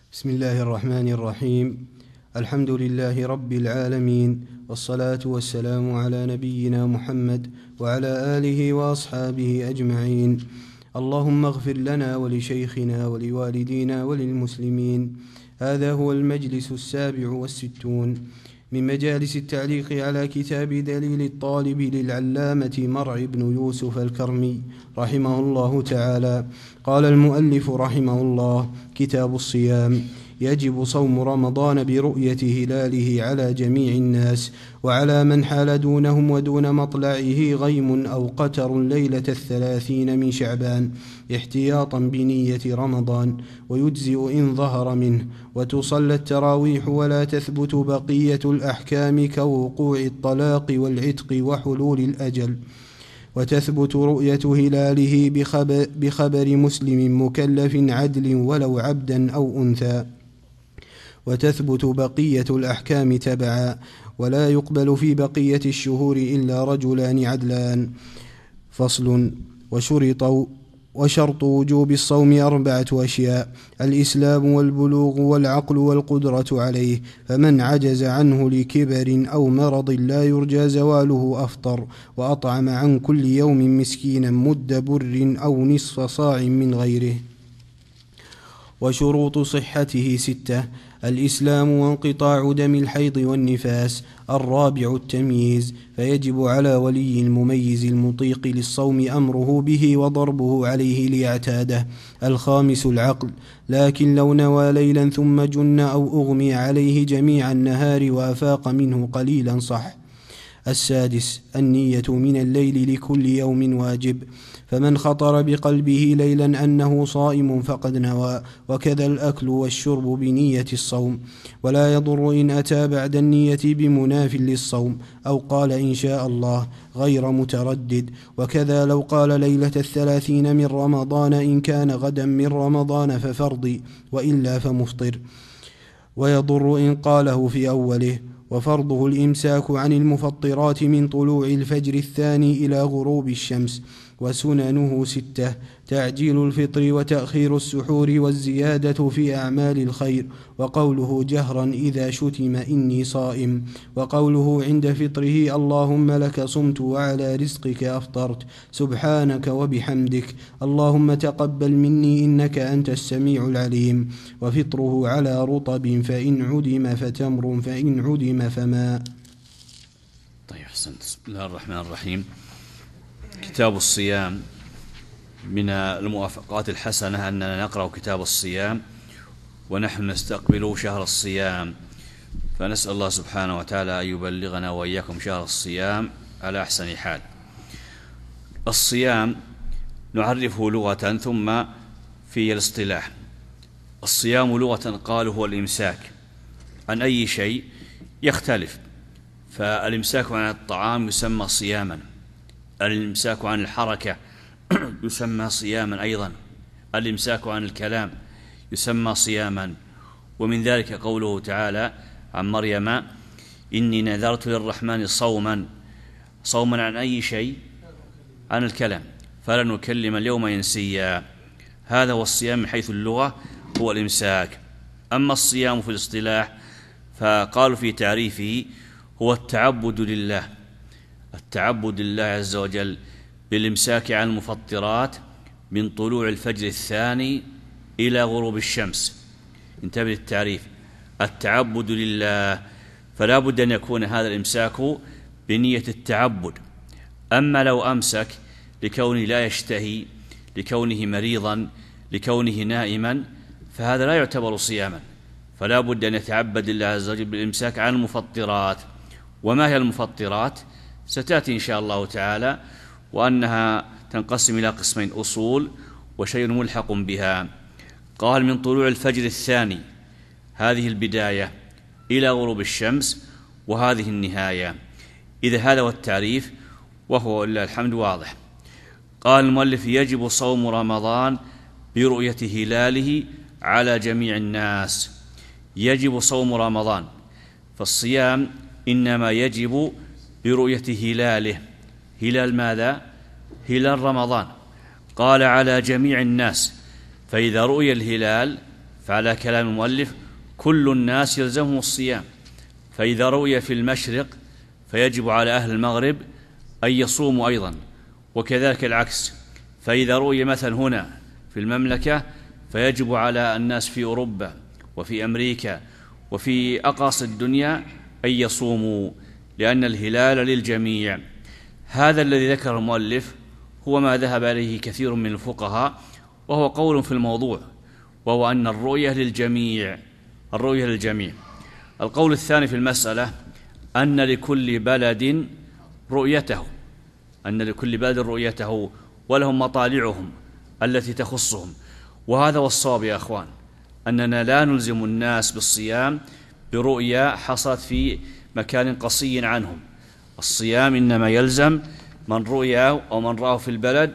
بسم الله الرحمن الرحيم. الحمد لله رب العالمين، والصلاة والسلام على نبينا محمد وعلى آله وأصحابه أجمعين. اللهم اغفر لنا ولشيخنا ولوالدينا وللمسلمين. هذا هو المجلس 67 من مجالس التعليق على كتاب دليل الطالب للعلامة مرع بن يوسف الكرمي رحمه الله تعالى. قال المؤلف رحمه الله: كتاب الصيام. يجب صوم رمضان برؤية هلاله على جميع الناس، وعلى من حال دونهم ودون مطلعه غيم أو قتر ليلة 30 من شعبان احتياطا بنية رمضان، ويجزئ إن ظهر منه، وتصلى التراويح ولا تثبت بقية الأحكام كوقوع الطلاق والعتق وحلول الأجل، وتثبت رؤية هلاله بخبر مسلم مكلف عدل ولو عبدا أو أنثى، وتثبت بقية الأحكام تبعا، ولا يقبل في بقية الشهور إلا رجلان عدلان. فصل. وشرط وجوب الصوم 4 أشياء: الإسلام والبلوغ والعقل والقدرة عليه، فمن عجز عنه لكبر أو مرض لا يرجى زواله أفطر، وأطعم عن كل يوم مسكينا مد بر أو نصف صاع من غيره. وشروط صحته 6: الإسلام وانقطاع دم الحيض والنفاس. 4 التمييز، فيجب على ولي المميز المطيق للصوم أمره به وضربه عليه ليعتاده. 5 العقل، لكن لو نوى ليلا ثم جن أو أغمي عليه جميع النهار وأفاق منه قليلا صح. 6 النية من الليل لكل يوم واجب، فمن خطر بقلبه ليلا أنه صائم فقد نوى، وكذا الأكل والشرب بنية الصوم، ولا يضر إن أتى بعد النية بمناف للصوم أو قال إن شاء الله غير متردد، وكذا لو قال ليلة 30 من رمضان إن كان غدا من رمضان ففرضي وإلا فمفطر، ويضر إن قاله في أوله. وفرضه الإمساك عن المفطرات من طلوع الفجر الثاني إلى غروب الشمس. وسننه 6: تعجيل الفطر وتأخير السحور والزيادة في أعمال الخير، وقوله جهرا إذا شتم إني صائم، وقوله عند فطره اللهم لك صمت وعلى رزقك أفطرت سبحانك وبحمدك اللهم تقبل مني إنك أنت السميع العليم. وفطره على رطب فإن عدم فتمر فإن عدم فماء. طيب، أحسنت. بسم الله الرحمن الرحيم. كتاب الصيام. من الموافقات الحسنة أننا نقرأ كتاب الصيام ونحن نستقبل شهر الصيام، فنسأل الله سبحانه وتعالى أن يبلغنا وإياكم شهر الصيام على أحسن حال. الصيام نعرفه لغة ثم في الاصطلاح. الصيام لغة قالوا هو الإمساك عن أي شيء يختلف، فالإمساك عن الطعام يسمى صياما، الإمساك عن الحركة يسمى صياما أيضا، الإمساك عن الكلام يسمى صياما. ومن ذلك قوله تعالى عن مريم إني نذرت للرحمن صوما عن أي شيء؟ عن الكلام، فلن نكلم اليوم إنسيا. هذا هو الصيام من حيث اللغة، هو الإمساك. أما الصيام في الاصطلاح فقالوا في تعريفه هو التعبد لله عز وجل بالإمساك عن المفطرات من طلوع الفجر الثاني إلى غروب الشمس. انتبه للتعريف، التعبد لله، فلا بد أن يكون هذا الإمساك بنية التعبد. أما لو أمسك لكونه لا يشتهي، لكونه مريضا، لكونه نائما، فهذا لا يعتبر صياما، فلا بد أن يتعبد الله عز وجل بالإمساك عن المفطرات. وما هي المفطرات؟ ستأتي إن شاء الله تعالى، وأنها تنقسم إلى قسمين: أصول وشيء ملحق بها. قال من طلوع الفجر الثاني، هذه البداية، إلى غروب الشمس، وهذه النهاية. إذا هذا هو التعريف، وهو إلا الحمد واضح. قال المؤلف: يجب صوم رمضان برؤية هلاله على جميع الناس. يجب صوم رمضان، فالصيام إنما يجب برؤية هلاله. هلال ماذا؟ هلال رمضان. قال على جميع الناس، فإذا رؤي الهلال فعلى كلام المؤلف كل الناس يلزمهم الصيام، فإذا رؤي في المشرق فيجب على أهل المغرب أن يصوموا أيضا، وكذلك العكس، فإذا رؤي مثلا هنا في المملكة فيجب على الناس في أوروبا وفي أمريكا وفي أقاصي الدنيا أن يصوموا، لأن الهلال للجميع. هذا الذي ذكر المؤلف هو ما ذهب إليه كثير من الفقهاء، وهو قول في الموضوع، وهو أن الرؤية للجميع. القول الثاني في المسألة أن لكل بلد رؤيته ولهم مطالعهم التي تخصهم. وهذا هو الصواب يا أخوان، أننا لا نلزم الناس بالصيام برؤيا حصلت في مكان قصي عنهم. الصيام إنما يلزم من رؤيا أو من رآه في البلد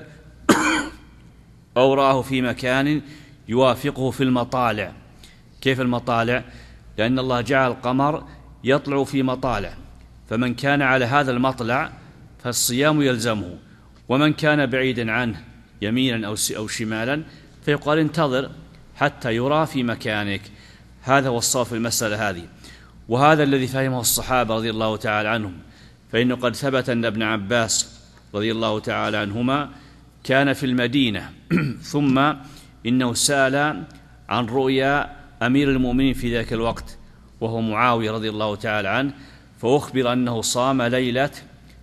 أو رآه في مكان يوافقه في المطالع. كيف المطالع؟ لأن الله جعل القمر يطلع في مطالع، فمن كان على هذا المطلع فالصيام يلزمه، ومن كان بعيدا عنه يمينا أو شمالا فيقال انتظر حتى يرى في مكانك. هذا هو الصواب في المسألة هذه، وهذا الذي فهمه الصحابة رضي الله تعالى عنهم، فإنه قد ثبت أن ابن عباس رضي الله تعالى عنهما كان في المدينة ثم إنه سأل عن رؤيا أمير المؤمنين في ذاك الوقت وهو معاوية رضي الله تعالى عنه، فأخبر أنه صام ليلة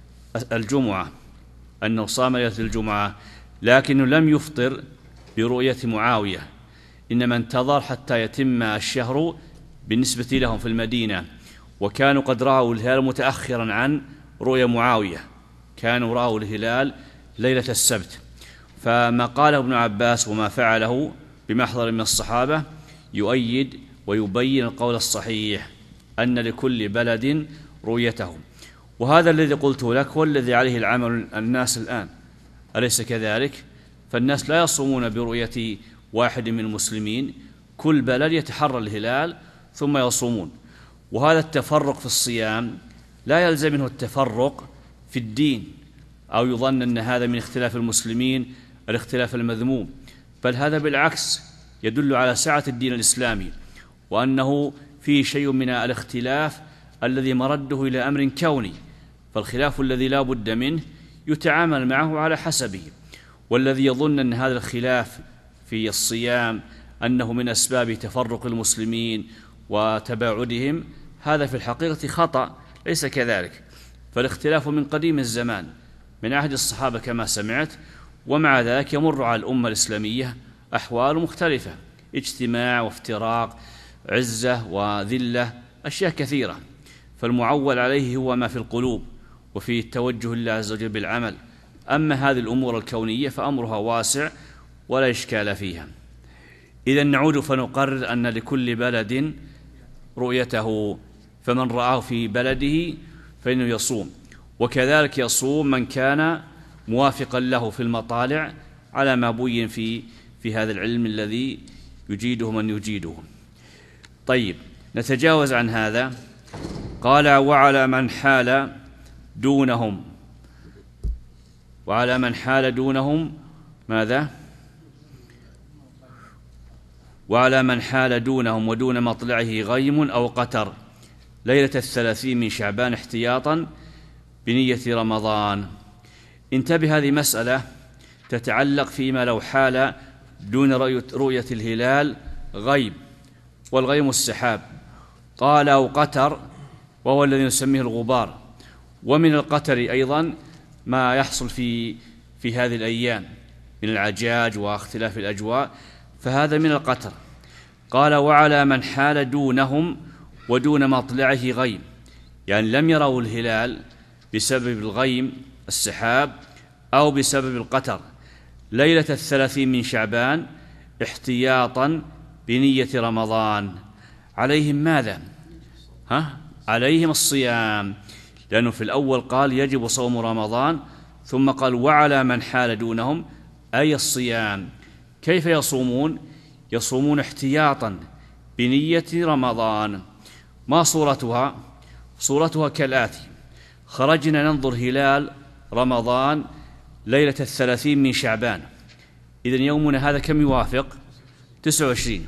الجمعة، لكنه لم يفطر برؤية معاوية، إنما انتظر حتى يتم الشهر بالنسبة لهم في المدينة، وكانوا قد رأوا الهلال متأخرا عن رؤية معاوية، كانوا رأوا الهلال ليلة السبت. فما قاله ابن عباس وما فعله بمحضر من الصحابة يؤيد ويبين القول الصحيح أن لكل بلد رؤيته. وهذا الذي قلته لك هو الذي عليه العمل الناس الآن، أليس كذلك؟ فالناس لا يصومون برؤية واحد من المسلمين، كل بلد يتحرى الهلال ثم يصومون. وهذا التفرق في الصيام لا يلزم منه التفرق في الدين، أو يظن أن هذا من اختلاف المسلمين الاختلاف المذموم، بل هذا بالعكس يدل على سعة الدين الإسلامي، وأنه فيه شيء من الاختلاف الذي مرده إلى أمر كوني، فالخلاف الذي لا بد منه يتعامل معه على حسبه. والذي يظن أن هذا الخلاف في الصيام أنه من أسباب تفرق المسلمين وتباعدهم، هذا في الحقيقة خطأ، ليس كذلك. فالاختلاف من قديم الزمان من عهد الصحابة كما سمعت، ومع ذلك يمر على الأمة الإسلامية أحوال مختلفة، اجتماع وافتراق، عزة وذلة، أشياء كثيرة. فالمعول عليه هو ما في القلوب وفي التوجه لله عز وجل بالعمل. أما هذه الأمور الكونية فأمرها واسع ولا إشكال فيها. إذا نعود فنقرر أن لكل بلد رؤيته، فمن رآه في بلده فإنه يصوم، وكذلك يصوم من كان موافقا له في المطالع على ما بين في هذا العلم الذي يجيده من يجيده. طيب، نتجاوز عن هذا. قال وعلى من حال دونهم ماذا؟ وعلى من حال دونهم ودون مطلعه غيم أو قتر ليلة 30 من شعبان احتياطا بنية رمضان. انتبه، هذه مسألة تتعلق فيما لو حال دون رؤية الهلال غيم، والغيم السحاب، قال أو قتر وهو الذي نسميه الغبار. ومن القتر أيضا ما يحصل في هذه الأيام من العجاج واختلاف الأجواء، فهذا من القتر. قال وعلى من حال دونهم ودون مطلعه غيم، يعني لم يروا الهلال بسبب الغيم السحاب أو بسبب القتر ليلة 30 من شعبان احتياطا بنية رمضان، عليهم ماذا؟ عليهم الصيام، لأنه في الأول قال يجب صوم رمضان، ثم قال وعلى من حال دونهم أي الصيام. كيف يصومون؟ يصومون احتياطا بنية رمضان. ما صورتها؟ صورتها كالآتي: خرجنا ننظر هلال رمضان ليلة 30 من شعبان، إذن يومنا هذا كم يوافق؟ 29.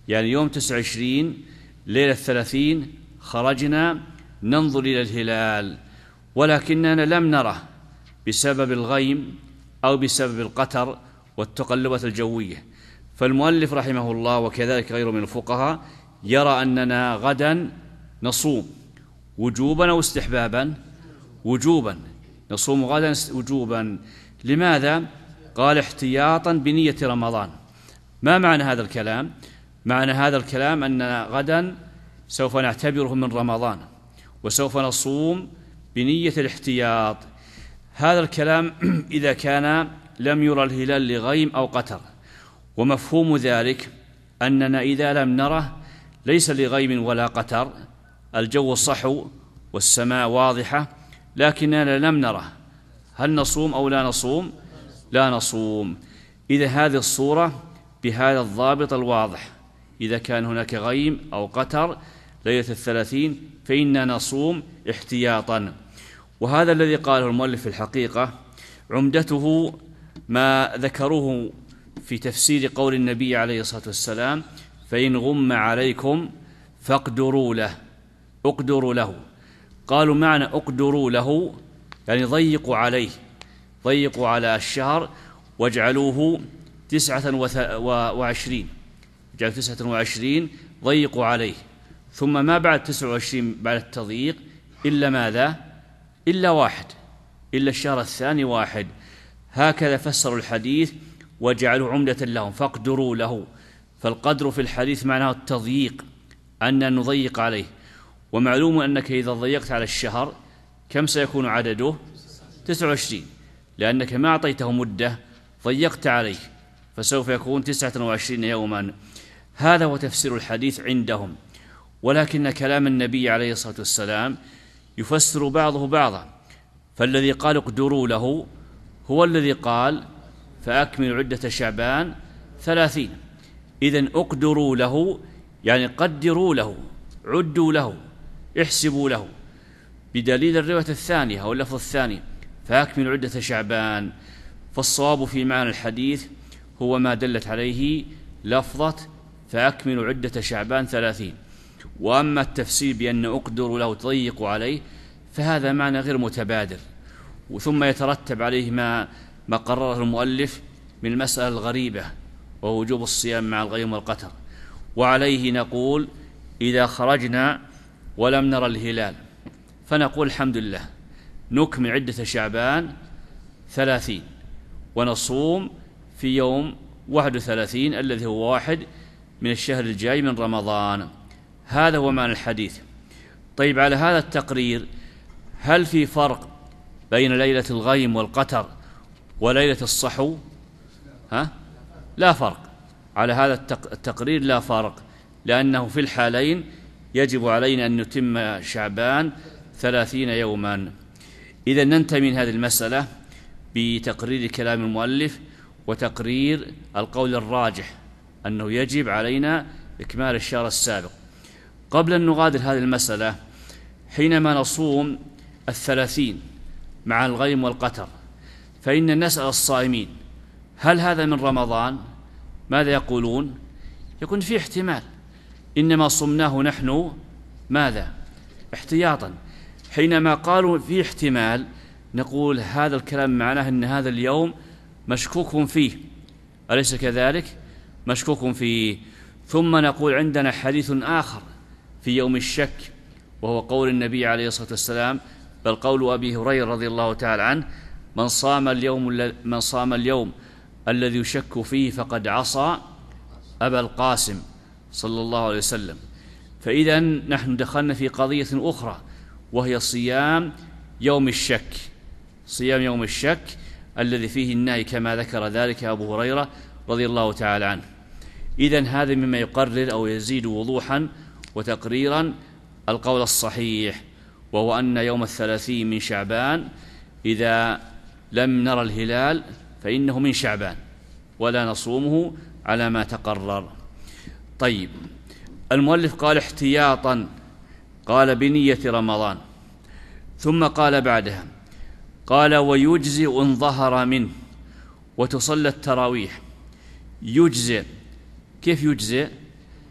يعني يوم 29 ليلة 30 خرجنا ننظر إلى الهلال، ولكننا لم نره بسبب الغيم أو بسبب القتر والتقلبات الجوية. فالمؤلف رحمه الله وكذلك غيره من الفقهاء يرى أننا غدا نصوم وجوبا أو استحبابا؟ وجوبا، نصوم غدا وجوبا. لماذا؟ قال احتياطا بنية رمضان. ما معنى هذا الكلام؟ معنى هذا الكلام أننا غدا سوف نعتبره من رمضان وسوف نصوم بنية الاحتياط. هذا الكلام إذا كان لم يرى الهلال لغيم أو قتر، ومفهوم ذلك أننا إذا لم نره ليس لغيم ولا قتر، الجو صحو والسماء واضحة، لكننا لم نره، هل نصوم أو لا نصوم؟ لا نصوم. إذا هذه الصورة بهذا الضابط الواضح، إذا كان هناك غيم أو قتر ليلة 30 فإننا نصوم احتياطا. وهذا الذي قاله المؤلف في الحقيقة عمدته ما ذكروه في تفسير قول النبي عليه الصلاة والسلام: فإن غم عليكم فاقدروا له. اقدروا له، قالوا معنى اقدروا له يعني ضيقوا عليه، ضيقوا على الشهر واجعلوه 29، اجعلوا 29 ضيقوا عليه. ثم ما بعد 29 بعد التضييق إلا ماذا؟ إلا واحد، إلا الشهر الثاني واحد. هكذا فسروا الحديث وجعلوا عمدة لهم، فاقدروا له. فالقدر في الحديث معناه التضييق، أن نضيق عليه. ومعلوم أنك إذا ضيقت على الشهر كم سيكون عدده؟ 29، لأنك ما أعطيته مدة، ضيقت عليه، فسوف يكون 29 يوما. هذا هو تفسير الحديث عندهم. ولكن كلام النبي عليه الصلاة والسلام يفسر بعضه بعضا. فالذي قال اقدروا له هو الذي قال فأكملوا عدة شعبان 30. إذن اقدروا له يعني قدروا له، عدوا له، احسبوا له، بدليل الرواية الثانية أو اللفظ الثاني فأكملوا عدة شعبان. فالصواب في معنى الحديث هو ما دلت عليه لفظة فأكملوا عدة شعبان 30. وأما التفسير بأن أقدروا له تضيقوا عليه فهذا معنى غير متبادر، ثم يترتب عليه ما قرره المؤلف من المسألة الغريبة وهو وجوب الصيام مع الغيم والقتر. وعليه نقول إذا خرجنا ولم نرى الهلال فنقول الحمد لله، نكمل عدة شعبان 30 ونصوم في يوم 31 الذي هو 1 من الشهر الجاي من رمضان. هذا هو معنى الحديث. طيب، على هذا التقرير هل في فرق بين ليلة الغيم والقتر وليلة الصحو؟ لا فرق. على هذا التقرير لا فرق، لأنه في الحالين يجب علينا أن نتم شعبان 30 يوما. إذا ننتهي من هذه المسألة بتقرير كلام المؤلف وتقرير القول الراجح أنه يجب علينا إكمال الشهر السابق. قبل أن نغادر هذه المسألة، حينما نصوم 30 مع الغيم والقتر فإن نسأل الصائمين هل هذا من رمضان؟ ماذا يقولون؟ يكون في احتمال، إنما صمناه نحن ماذا؟ احتياطا. حينما قالوا في احتمال نقول هذا الكلام معناه أن هذا اليوم مشكوك فيه، أليس كذلك؟ مشكوك فيه. ثم نقول عندنا حديث آخر في يوم الشك، وهو قول النبي عليه الصلاة والسلام، بل قول أبي هريرة رضي الله تعالى عنه: من صام اليوم الذي يشك فيه فقد عصى أبا القاسم صلى الله عليه وسلم. فإذا نحن دخلنا في قضية أخرى وهي صيام يوم الشك، صيام يوم الشك الذي فيه النهي كما ذكر ذلك أبو هريرة رضي الله تعالى عنه. إذن هذا مما يقرر أو يزيد وضوحا وتقريرا القول الصحيح، وهو أن يوم 30 من شعبان إذا لم نرى الهلال فإنه من شعبان ولا نصومه على ما تقرر. طيب، المؤلف قال احتياطا، قال بنية رمضان، ثم قال بعدها قال ويجزئ إن ظهر منه وتصلى التراويح. يجزئ، كيف يجزئ؟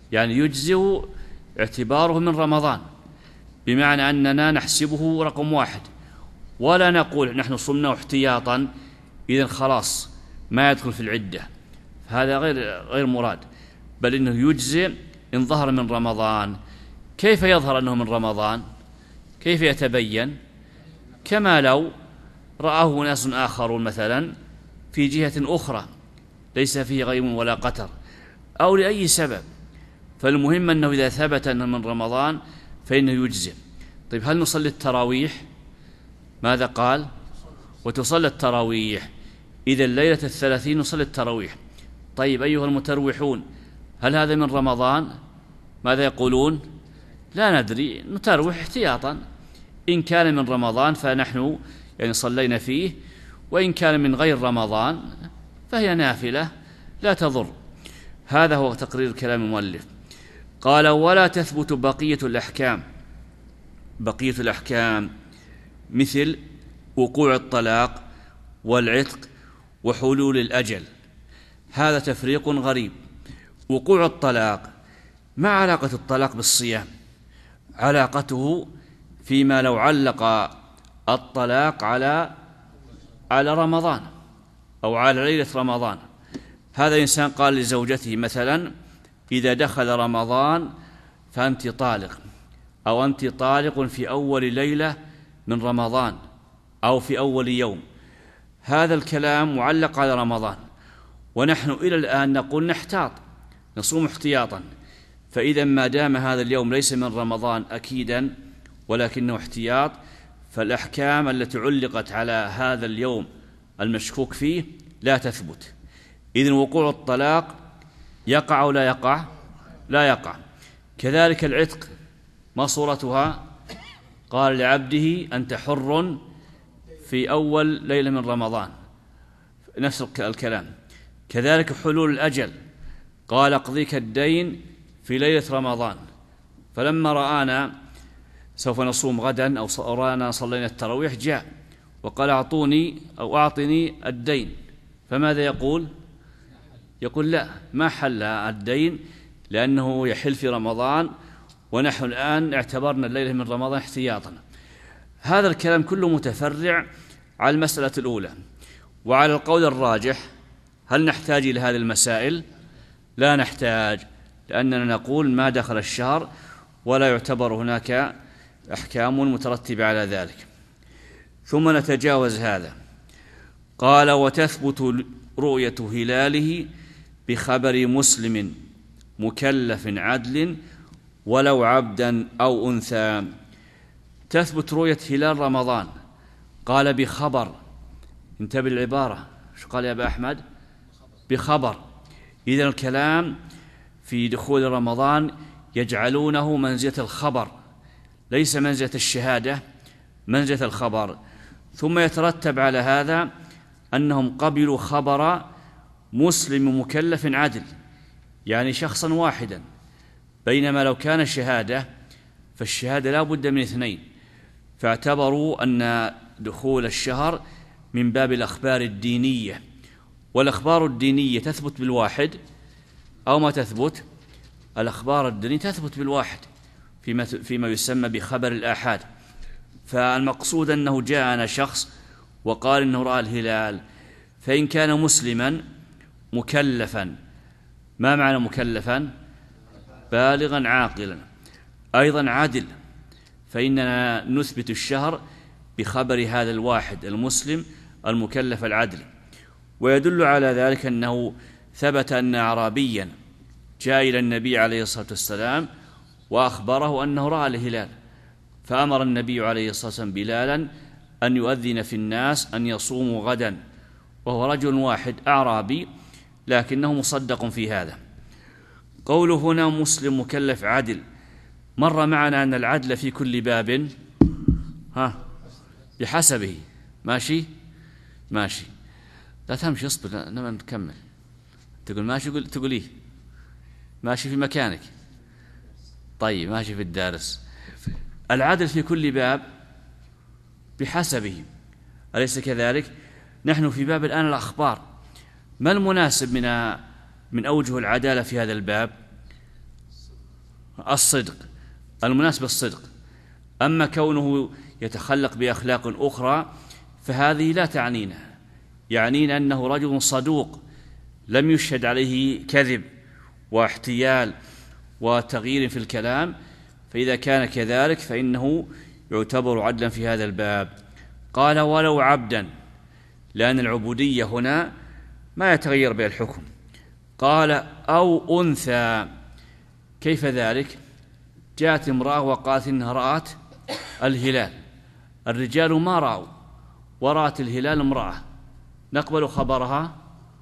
يعني يجزئ اعتباره من رمضان، بمعنى أننا نحسبه رقم واحد، ولا نقول نحن صمنا احتياطا إذن خلاص ما يدخل في العدة، هذا غير مراد، بل إنه يجزئ إن ظهر من رمضان. كيف يظهر أنه من رمضان؟ كيف يتبين؟ كما لو رآه ناس آخرون مثلا في جهة أخرى ليس فيه غيم ولا قتر أو لأي سبب، فالمهم أنه إذا ثبت أنه من رمضان فإنه يجزئ. طيب هل نصلي التراويح؟ ماذا قال؟ وتصلى التراويح، إذا ليلة 30 نصلي التراويح. طيب أيها المتروحون، هل هذا من رمضان؟ ماذا يقولون؟ لا ندري، نتروح احتياطا، إن كان من رمضان فنحن يعني صلينا فيه، وإن كان من غير رمضان فهي نافلة لا تضر. هذا هو تقرير كلام المؤلف. قال ولا تثبت بقية الأحكام. بقية الأحكام مثل وقوع الطلاق والعتق وحلول الأجل، هذا تفريق غريب. وقوع الطلاق، ما علاقة الطلاق بالصيام؟ علاقته فيما لو علق الطلاق على رمضان أو على ليلة رمضان. هذا إنسان قال لزوجته مثلا إذا دخل رمضان فأنت طالق، أو أنت طالق في أول ليلة من رمضان أو في أول يوم، هذا الكلام معلق على رمضان، ونحن إلى الآن نقول نحتاط، نصوم احتياطا. فإذا ما دام هذا اليوم ليس من رمضان أكيدا ولكنه احتياط، فالأحكام التي علقت على هذا اليوم المشكوك فيه لا تثبت. إذن وقوع الطلاق يقع أو لا يقع؟ لا يقع. كذلك العتق، ما صورتها؟ قال لعبده أنت حر في أول ليلة من رمضان، نفس الكلام. كذلك حلول الأجل، قال اقضيك الدين في ليلة رمضان، فلما رآنا سوف نصوم غدا أو رآنا صلينا التراويح جاء وقال أعطوني أو أعطني الدين، فماذا يقول؟ يقول لا، ما حل الدين لأنه يحل في رمضان، ونحن الآن اعتبرنا الليلة من رمضان احتياطا. هذا الكلام كله متفرع على المسألة الأولى. وعلى القول الراجح هل نحتاج إلى هذه المسائل؟ لا نحتاج، لأننا نقول ما دخل الشهر ولا يعتبر هناك أحكام مترتبة على ذلك. ثم نتجاوز هذا. قال وتثبت رؤية هلاله بخبر مسلم مكلف عدل ولو عبدا أو أنثى. تثبت رؤية هلال رمضان، قال بخبر، انتبه العبارة، شو قال يا أبا أحمد؟ بخبر. إذن الكلام في دخول رمضان يجعلونه منزلة الخبر، ليس منزلة الشهادة، منزلة الخبر. ثم يترتب على هذا أنهم قبلوا خبر مسلم مكلف عدل، يعني شخصا واحدا، بينما لو كان شهادة فالشهادة لا بد من اثنين، فاعتبروا أن دخول الشهر من باب الأخبار الدينية، والأخبار الدينية تثبت بالواحد أو ما تثبت؟ الأخبار الدينية تثبت بالواحد فيما يسمى بخبر الآحاد. فالمقصود أنه جاءنا شخص وقال إنه رأى الهلال، فإن كان مسلما مكلفا، ما معنى مكلفا؟ بالغا عاقلا، أيضا عدل، فإننا نثبت الشهر بخبر هذا الواحد المسلم المكلف العدل. ويدل على ذلك أنه ثبت أن أعرابيا جاء إلى النبي عليه الصلاة والسلام وأخبره أنه رأى الهلال، فأمر النبي عليه الصلاة والسلام بلالا أن يؤذن في الناس أن يصوموا غدا، وهو رجل واحد أعرابي لكنه مصدق في هذا. قوله هنا مسلم مكلف عدل، مر معنا أن العدل في كل باب بحسبه. ماشي ماشي، لا تمشي، اصبر لما نكمل. تقول ماشي، تقوليه ماشي في مكانك. طيب ماشي في الدارس. العدل في كل باب بحسبه، أليس كذلك؟ نحن في باب الآن الأخبار، ما المناسب من أوجه العدالة في هذا الباب؟ الصدق، المناسب الصدق. أما كونه يتخلق بأخلاق أخرى فهذه لا تعنينا، يعنينا أنه رجل صدوق لم يشهد عليه كذب واحتيال وتغيير في الكلام، فإذا كان كذلك فإنه يعتبر عدلا في هذا الباب. قال ولو عبدا، لأن العبودية هنا ما يتغير بها الحكم. قال أو أنثى، كيف ذلك؟ جاءت امرأة وقالت إنها رأت الهلال، الرجال ما رأوا ورأت الهلال امرأة، نقبل خبرها؟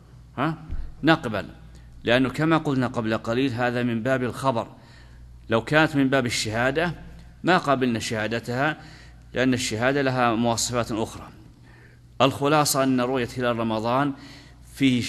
نقبل، لأنه كما قلنا قبل قليل هذا من باب الخبر. لو كانت من باب الشهادة ما قبلنا شهادتها، لأن الشهادة لها مواصفات أخرى. الخلاصة أن رؤية هلال رمضان فيه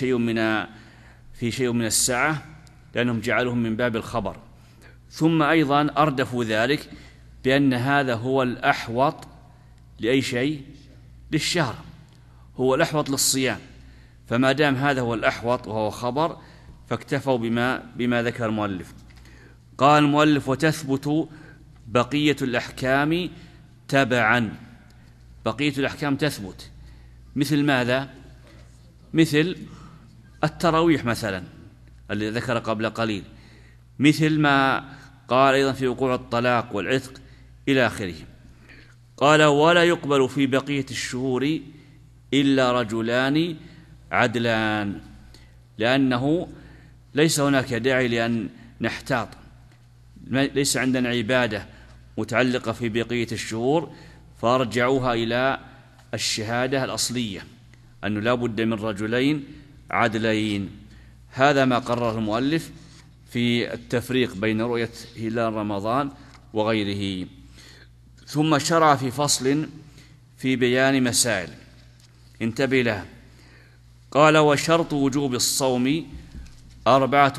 شيء من السعة، لأنهم جعلهم من باب الخبر. ثم أيضا أردفوا ذلك بأن هذا هو الأحوط لأي شيء، للشهر، هو الأحوط للصيام، فما دام هذا هو الأحوط وهو خبر فاكتفوا بما ذكر المؤلف. قال المؤلف وتثبت بقية الأحكام تبعا. بقية الأحكام تثبت مثل ماذا؟ مثل التراويح مثلا الذي ذكر قبل قليل، مثل ما قال أيضا في وقوع الطلاق والعتق إلى آخره. قال ولا يقبل في بقية الشهور إلا رجلان عدلان، لأنه ليس هناك داعي لأن نحتاط، ليس عندنا عبادة متعلقة في بقية الشهور فارجعوها إلى الشهادة الأصلية أنه لا بد من رجلين عدلين. هذا ما قرر المؤلف في التفريق بين رؤية هلال رمضان وغيره. ثم شرع في فصل في بيان مسائل، انتبه لها. قال وشرط وجوب الصوم 4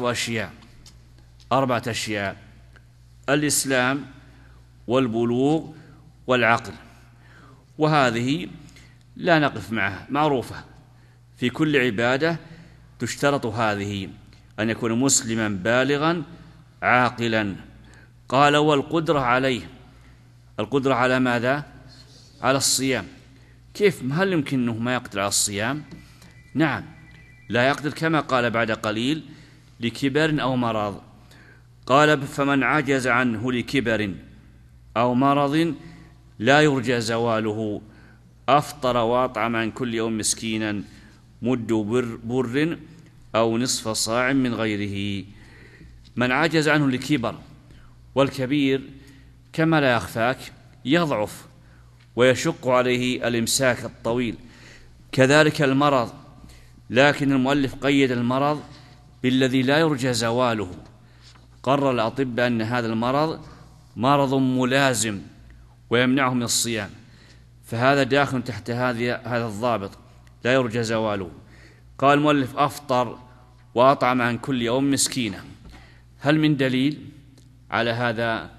أشياء: الإسلام والبلوغ والعقل، وهذه لا نقف معها، معروفة في كل عبادة تشترط هذه، أن يكون مسلما بالغا عاقلا. قال والقدرة عليه، القدرة على ماذا؟ على الصيام. كيف؟ هل يمكن أنه ما يقدر على الصيام؟ نعم لا يقدر، كما قال بعد قليل لكبر أو مرض. قال فمن عجز عنه لكبر أو مرض لا يرجى زواله أفطر وأطعم عن كل يوم مسكينا مد بر أو نصف صاع من غيره. من عجز عنه لكبر، والكبير كما لا يخفاك يضعف ويشق عليه الإمساك الطويل، كذلك المرض، لكن المؤلف قيد المرض بالذي لا يرجى زواله. قرر الأطباء أن هذا المرض مرض ملازم ويمنعه من الصيام، فهذا داخل تحت هذا الضابط لا يرجى زواله. قال المؤلف أفطر وأطعم عن كل يوم مسكينا. هل من دليل على هذا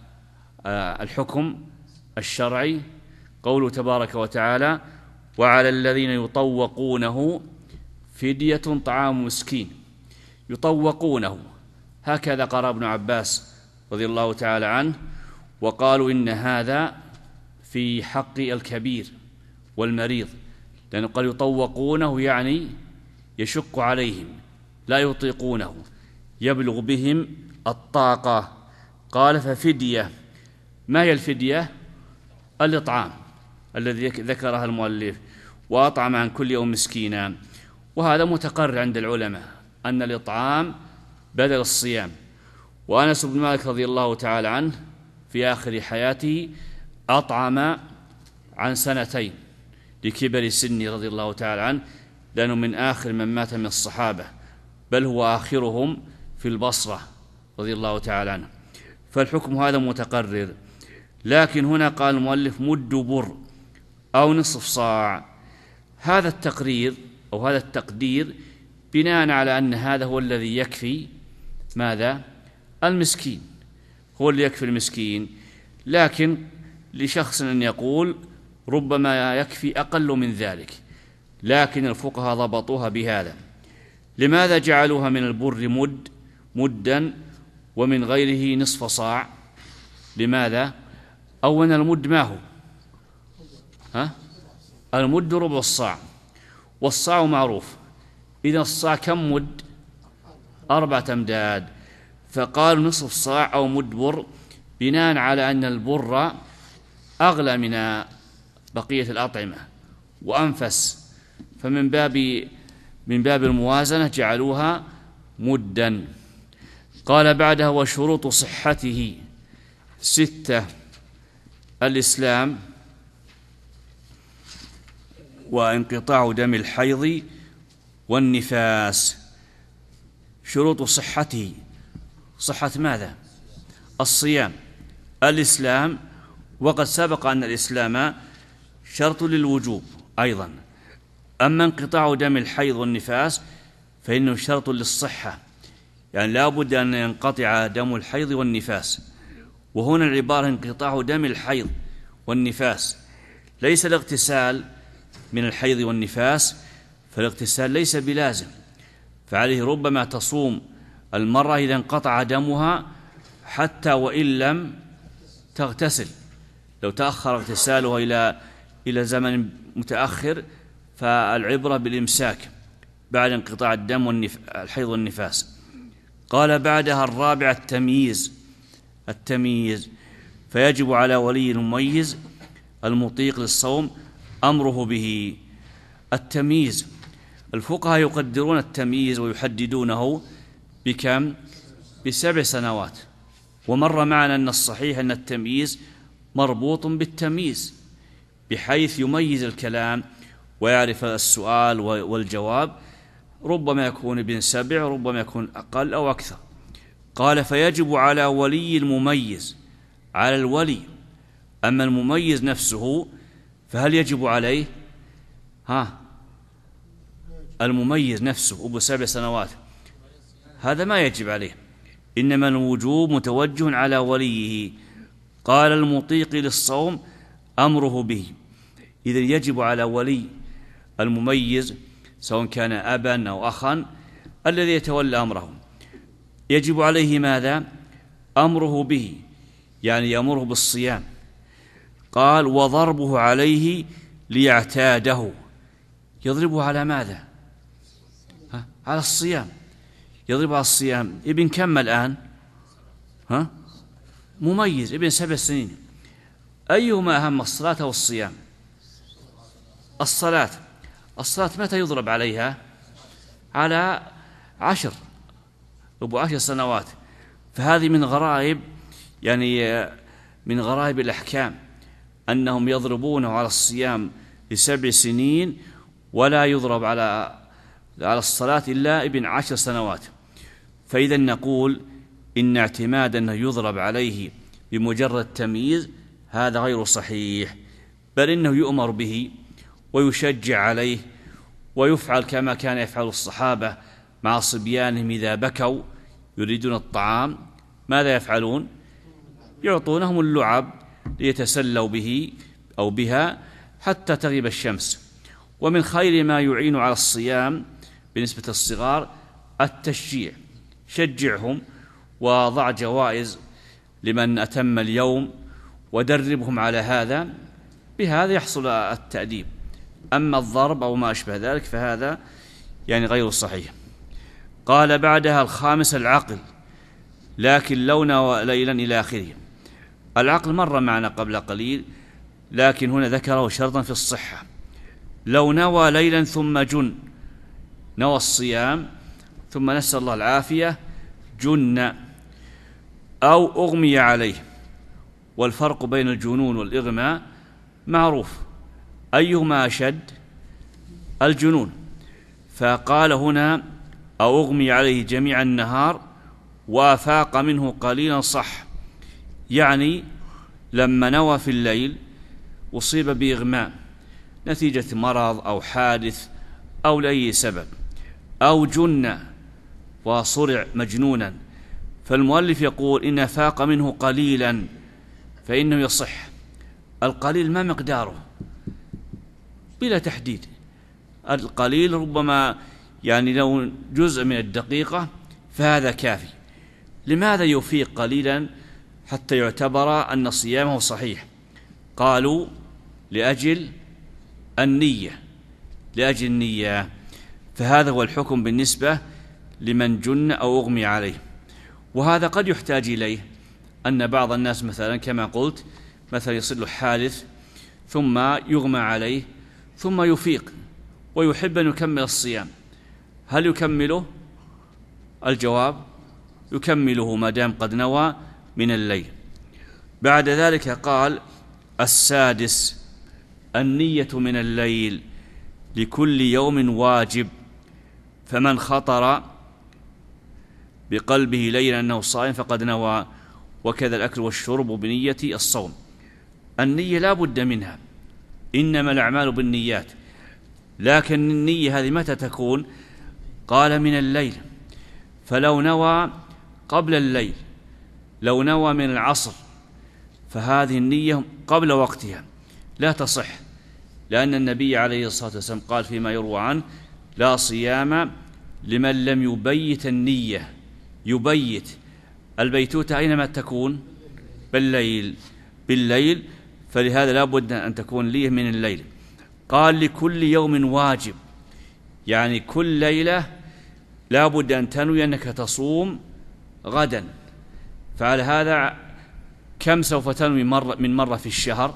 الحكم الشرعي؟ قوله تبارك وتعالى وعلى الذين يطوقونه فدية طعام مسكين. يطوقونه، هكذا قرأ ابن عباس رضي الله تعالى عنه، وقالوا إن هذا في حق الكبير والمريض، لأنه قال يطوقونه يعني يشق عليهم لا يطيقونه، يبلغ بهم الطاقة. قال ففدية، ما هي الفدية؟ الإطعام الذي ذكرها المؤلف، وأطعم عن كل يوم مسكينا. وهذا متقرر عند العلماء أن الإطعام بدل الصيام. وأنس بن مالك رضي الله تعالى عنه في آخر حياته أطعم عن 2 لكبر سنه رضي الله تعالى عنه، لأنه من آخر من مات من الصحابة، بل هو آخرهم في البصرة رضي الله تعالى عنه. فالحكم هذا متقرر. لكن هنا قال المؤلف مد بر أو نصف صاع. هذا التقرير أو هذا التقدير بناء على أن هذا هو الذي يكفي ماذا؟ المسكين، هو اللي يكفي المسكين. لكن لشخص أن يقول ربما يكفي أقل من ذلك، لكن الفقهاء ضبطوها بهذا. لماذا جعلوها من البر مدا ومن غيره نصف صاع. لماذا؟ أولا المد ما هو؟ المد ربع الصاع، والصاع معروف. إذا الصاع كم مد؟ 4 أمداد. فقالوا نصف صاع أو مد بر، بناء على أن البر أغلى من بقية الأطعمة وأنفس، فمن باب الموازنة جعلوها مدا. قال بعدها: وشروط صحته 6: الإسلام، وانقطاع دم الحيض والنفاس. شروط صحته، صحة ماذا؟ الصيام. الإسلام، وقد سبق أن الإسلام شرط للوجوب أيضا. أما انقطاع دم الحيض والنفاس فإنه شرط للصحة، يعني لا بد أن ينقطع دم الحيض والنفاس. وهنا العبارة انقطاع دم الحيض والنفاس، ليس الاغتسال من الحيض والنفاس، فالاغتسال ليس بلازم، فعليه ربما تصوم المرأة إذا انقطع دمها حتى وإن لم تغتسل. لو تأخر اغتسالها إلى زمن متأخر فالعبرة بالإمساك بعد انقطاع الدم الحيض والنفاس. قال بعدها: الرابع التمييز، فيجب على ولي المميز المطيق للصوم أمره به. التمييز، الفقهاء يقدرون التمييز ويحددونه بكم؟ ب7 سنوات. ومر معنا أن الصحيح أن التمييز مربوط بالتمييز، بحيث يميز الكلام ويعرف السؤال والجواب، ربما يكون ابن 7، ربما يكون أقل أو أكثر. قال: فيجب على ولي المميز، على الولي. أما المميز نفسه فهل يجب عليه؟ المميز نفسه أبو 7 سنوات هذا ما يجب عليه، إنما الوجوب متوجه على وليه. قال: المطيق للصوم أمره به. إذن يجب على ولي المميز سواء كان أبا أو أخا الذي يتولى أمره، يجب عليه ماذا؟ أمره به، يعني يأمره بالصيام. قال: وضربه عليه ليعتاده. يضربه على ماذا؟ على الصيام، يضربه على الصيام. ابن كم الآن؟ مميز، ابن 7 سنين. أيهما أهم، الصلاة أو الصيام؟ الصلاة متى يضرب عليها؟ على 10، أبو 10 سنوات. فهذه من غرائب، يعني من غرائب الأحكام أنهم يضربونه على الصيام ل7 سنين، ولا يضرب على الصلاة إلا ابن 10 سنوات. فإذا نقول إن اعتماد أنه يضرب عليه بمجرد تمييز هذا غير صحيح، بل إنه يؤمر به ويشجع عليه، ويفعل كما كان يفعل الصحابة مع صبيانهم إذا بكوا يريدون الطعام، ماذا يفعلون؟ يعطونهم اللعب ليتسلوا به أو بها حتى تغيب الشمس. ومن خير ما يعين على الصيام بالنسبة للصغار التشجيع، شجعهم وضع جوائز لمن أتم اليوم ودربهم على هذا، بهذا يحصل التأديب. أما الضرب أو ما أشبه ذلك فهذا يعني غير صحيح. قال بعدها: الخامس العقل، لكن لو نوى ليلا إلى آخره. العقل مر معنا قبل قليل، لكن هنا ذكره شرطا في الصحة. لو نوى ليلا ثم جن، نوى الصيام ثم نسأل الله العافية جن أو أغمي عليه. والفرق بين الجنون والإغماء معروف، أيهما أشد؟ الجنون. فقال هنا: أو أغمي عليه جميع النهار وافاق منه قليلا، صح، يعني لما نوى في الليل أصيب بإغماء نتيجة مرض أو حادث أو لأي سبب، أو جن وصرع مجنونا، فالمؤلف يقول إن فاق منه قليلا فإنه يصح. القليل ما مقداره؟ بلا تحديد. القليل ربما يعني لو جزء من الدقيقة فهذا كافي. لماذا يفيق قليلا حتى يعتبر أن صيامه صحيح؟ قالوا لأجل النية، فهذا هو الحكم بالنسبة لمن جن أو أغمي عليه. وهذا قد يحتاج إليه، أن بعض الناس مثلا كما قلت مثلا يصير له حادث ثم يغمى عليه ثم يفيق ويحب أن يكمل الصيام، هل يكمله؟ الجواب يكمله ما دام قد نوى من الليل. بعد ذلك قال: السادس النية من الليل لكل يوم واجب، فمن خطر بقلبه ليلا أنه صائم فقد نوى، وكذا الأكل والشرب بنية الصوم. النية لا بد منها، إنما الأعمال بالنيات، لكن النية هذه متى تكون؟ قال: من الليل. فلو نوى قبل الليل، لو نوى من العصر، فهذه النية قبل وقتها لا تصح، لأن النبي عليه الصلاة والسلام قال فيما يروى عنه: لا صيام لمن لم يبيت النية. يبيت البيتوتة أينما تكون؟ بالليل، فلهذا لا بد أن تكون ليه من الليل. قال: لكل يوم واجب، يعني كل ليلة لا بد أن تنوي أنك تصوم غدا. فعلى هذا كم سوف تنوي من مرة في الشهر؟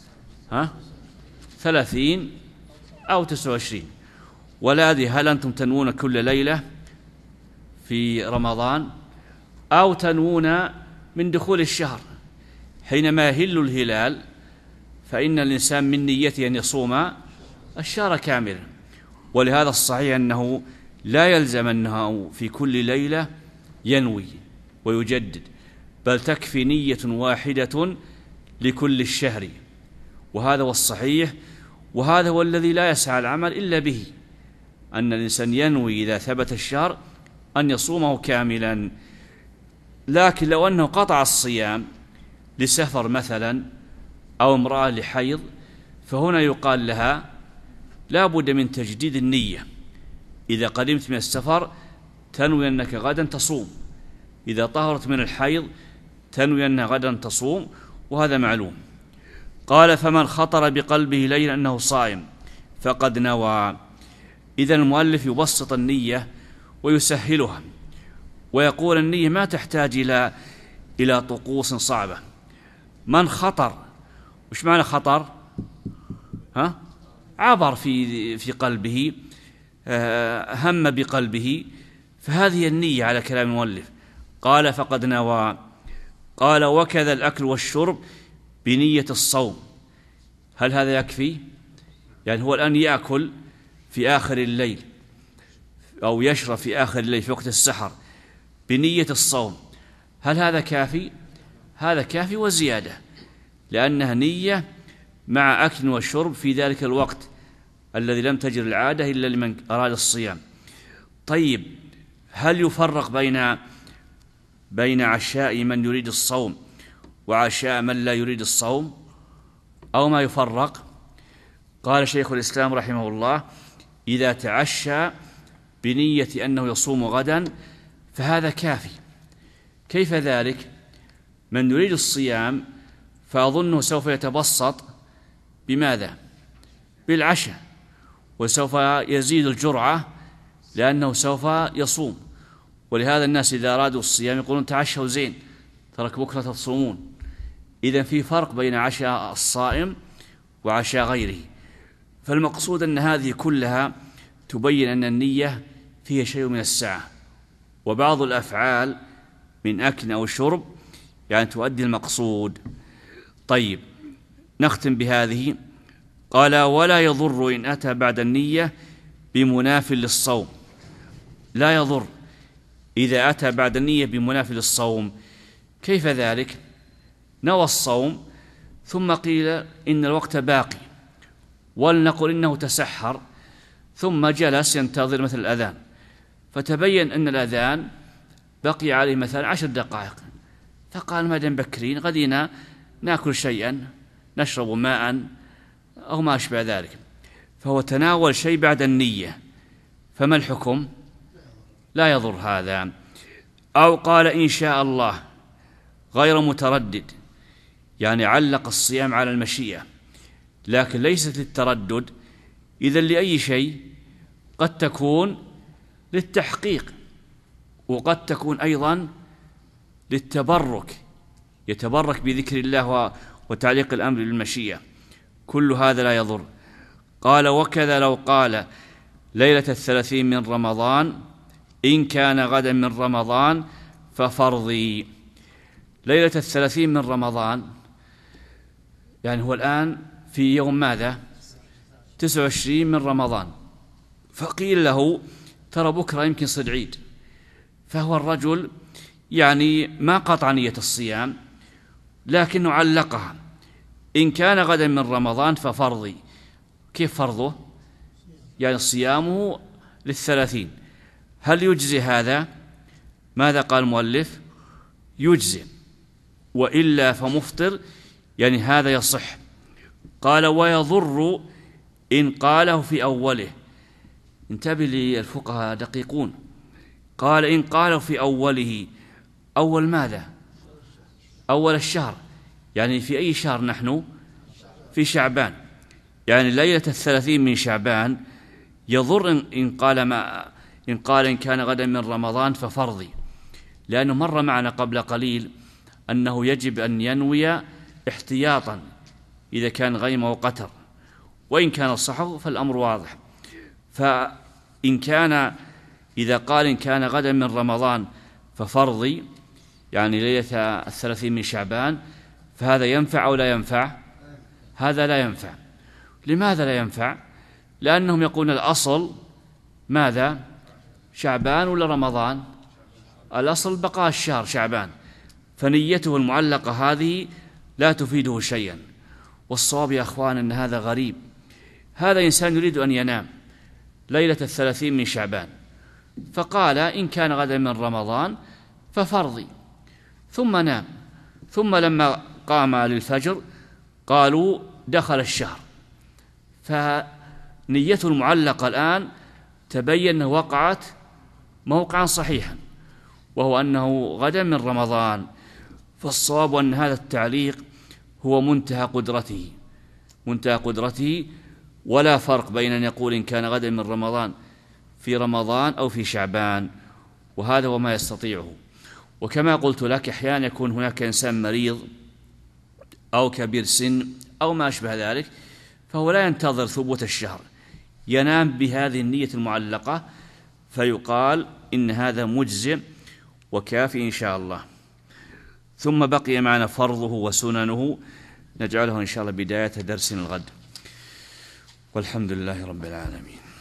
30 أو 29. ولا أدري هل أنتم تنوون كل ليلة في رمضان أو تنوون من دخول الشهر؟ حينما يهل الهلال فإن الإنسان من نيته أن يصوم الشهر كاملا. ولهذا الصحيح أنه لا يلزم أنه في كل ليلة ينوي ويجدد، بل تكفي نية واحدة لكل الشهر، وهذا هو الصحيح، وهذا هو الذي لا يسعى العمل إلا به، أن الإنسان ينوي إذا ثبت الشهر أن يصومه كاملا. لكن لو أنه قطع الصيام لسفر مثلا أو امرأة لحيض، فهنا يقال لها لا بد من تجديد النية. إذا قدمت من السفر تنوي أنك غدا تصوم، إذا طهرت من الحيض تنوي أنها غدا تصوم، وهذا معلوم. قال: فمن خطر بقلبه ليلا أنه صائم فقد نوى. إذا المؤلف يبسط النية ويسهلها، ويقول النية ما تحتاج إلى طقوس صعبة. من خطر، وش معنى خطر؟ عبر في قلبه، هم بقلبه، فهذه النية على كلام المؤلف. قال: فقد نوى. قال: وكذا الأكل والشرب بنية الصوم. هل هذا يكفي؟ يعني هو الآن يأكل في آخر الليل أو يشرب في آخر الليل في وقت السحر بنية الصوم، هل هذا كافي؟ هذا كافي وزيادة، لأنها نية مع أكل وشرب في ذلك الوقت الذي لم تجر العادة إلا لمن أراد الصيام. طيب، هل يفرق بين عشاء من يريد الصوم وعشاء من لا يريد الصوم، أو ما يفرق؟ قال شيخ الإسلام رحمه الله: إذا تعشى بنية أنه يصوم غدا فهذا كافي. كيف ذلك؟ من يريد الصيام فأظنه سوف يتبسط بماذا؟ بالعشاء، وسوف يزيد الجرعة لأنه سوف يصوم. ولهذا الناس إذا أرادوا الصيام يقولون تعشوا زين ترك بكرة تصومون. إذن في فرق بين عشاء الصائم وعشاء غيره. فالمقصود أن هذه كلها تبين أن النية فيها شيء من السعة، وبعض الأفعال من أكل أو شرب يعني تؤدي المقصود. طيب، نختم بهذه. قال: ولا يضر إن أتى بعد النية بمناف للصوم. لا يضر إذا أتى بعد النية بمناف للصوم. كيف ذلك؟ نوى الصوم ثم قيل إن الوقت باقي، ولنقل إنه تسحر ثم جلس ينتظر مثل الأذان، فتبين أن الأذان بقي عليه مثلا 10 دقائق، فقال ما دام بكرين غدينا نأكل شيئا، نشرب ماء أو ما أشبه ذلك، فهو تناول شيء بعد النية، فما الحكم؟ لا يضر هذا. أو قال إن شاء الله غير متردد، يعني علق الصيام على المشيئة لكن ليست للتردد، إذن لأي شيء؟ قد تكون للتحقيق وقد تكون أيضا للتبرك، يتبرك بذكر الله وتعليق الأمر بالمشيئة، كل هذا لا يضر. قال وكذا لو قال ليلة 30 من رمضان إن كان غدا من رمضان ففرضي. ليلة 30 من رمضان يعني هو الآن في يوم ماذا؟ 29 من رمضان، فقيل له ترى بكرة يمكن صد عيد، فهو الرجل يعني ما قطع نية الصيام لكنه علقها إن كان غدا من رمضان ففرضي. كيف فرضه؟ يعني صيامه لل30. هل يجزي هذا؟ ماذا قال المؤلف؟ يجزي، وإلا فمفطر، يعني هذا يصح. قال ويضر إن قاله في أوله. انتبه للفقهاء دقيقون. قال إن قاله في أوله، أول ماذا؟ أول الشهر، يعني في أي شهر نحن؟ في شعبان، يعني ليلة 30 من شعبان يضر إن قال إن كان غدا من رمضان ففرضي، لأنه مر معنا قبل قليل أنه يجب أن ينوي احتياطا إذا كان غيم وقتر، وإن كان الصحو فالأمر واضح. فإن كان إذا قال إن كان غدا من رمضان ففرضي، يعني ليلة 30 من شعبان، فهذا ينفع أو لا ينفع؟ هذا لا ينفع. لماذا لا ينفع؟ لأنهم يقولون الأصل ماذا؟ شعبان ولا رمضان؟ الأصل بقاء الشهر شعبان، فنيته المعلقة هذه لا تفيده شيئا. والصواب يا أخوان أن هذا غريب. هذا إنسان يريد أن ينام ليلة 30 من شعبان فقال إن كان غدا من رمضان ففرضي، ثم نام، ثم لما قام للفجر قالوا دخل الشهر، فنيته المعلقة الآن تبين أنه وقعت موقعا صحيحا وهو أنه غدا من رمضان. فالصواب أن هذا التعليق هو منتهى قدرته، ولا فرق بين أن يقول إن كان غدا من رمضان في رمضان أو في شعبان، وهذا هو ما يستطيعه. وكما قلت لك أحيانا يكون هناك إنسان مريض أو كبير سن أو ما أشبه ذلك، فهو لا ينتظر ثبوت الشهر، ينام بهذه النية المعلقة، فيقال إن هذا مجزئ وكافي إن شاء الله. ثم بقي معنا فرضه وسننه، نجعله إن شاء الله بداية درسنا الغد، والحمد لله رب العالمين.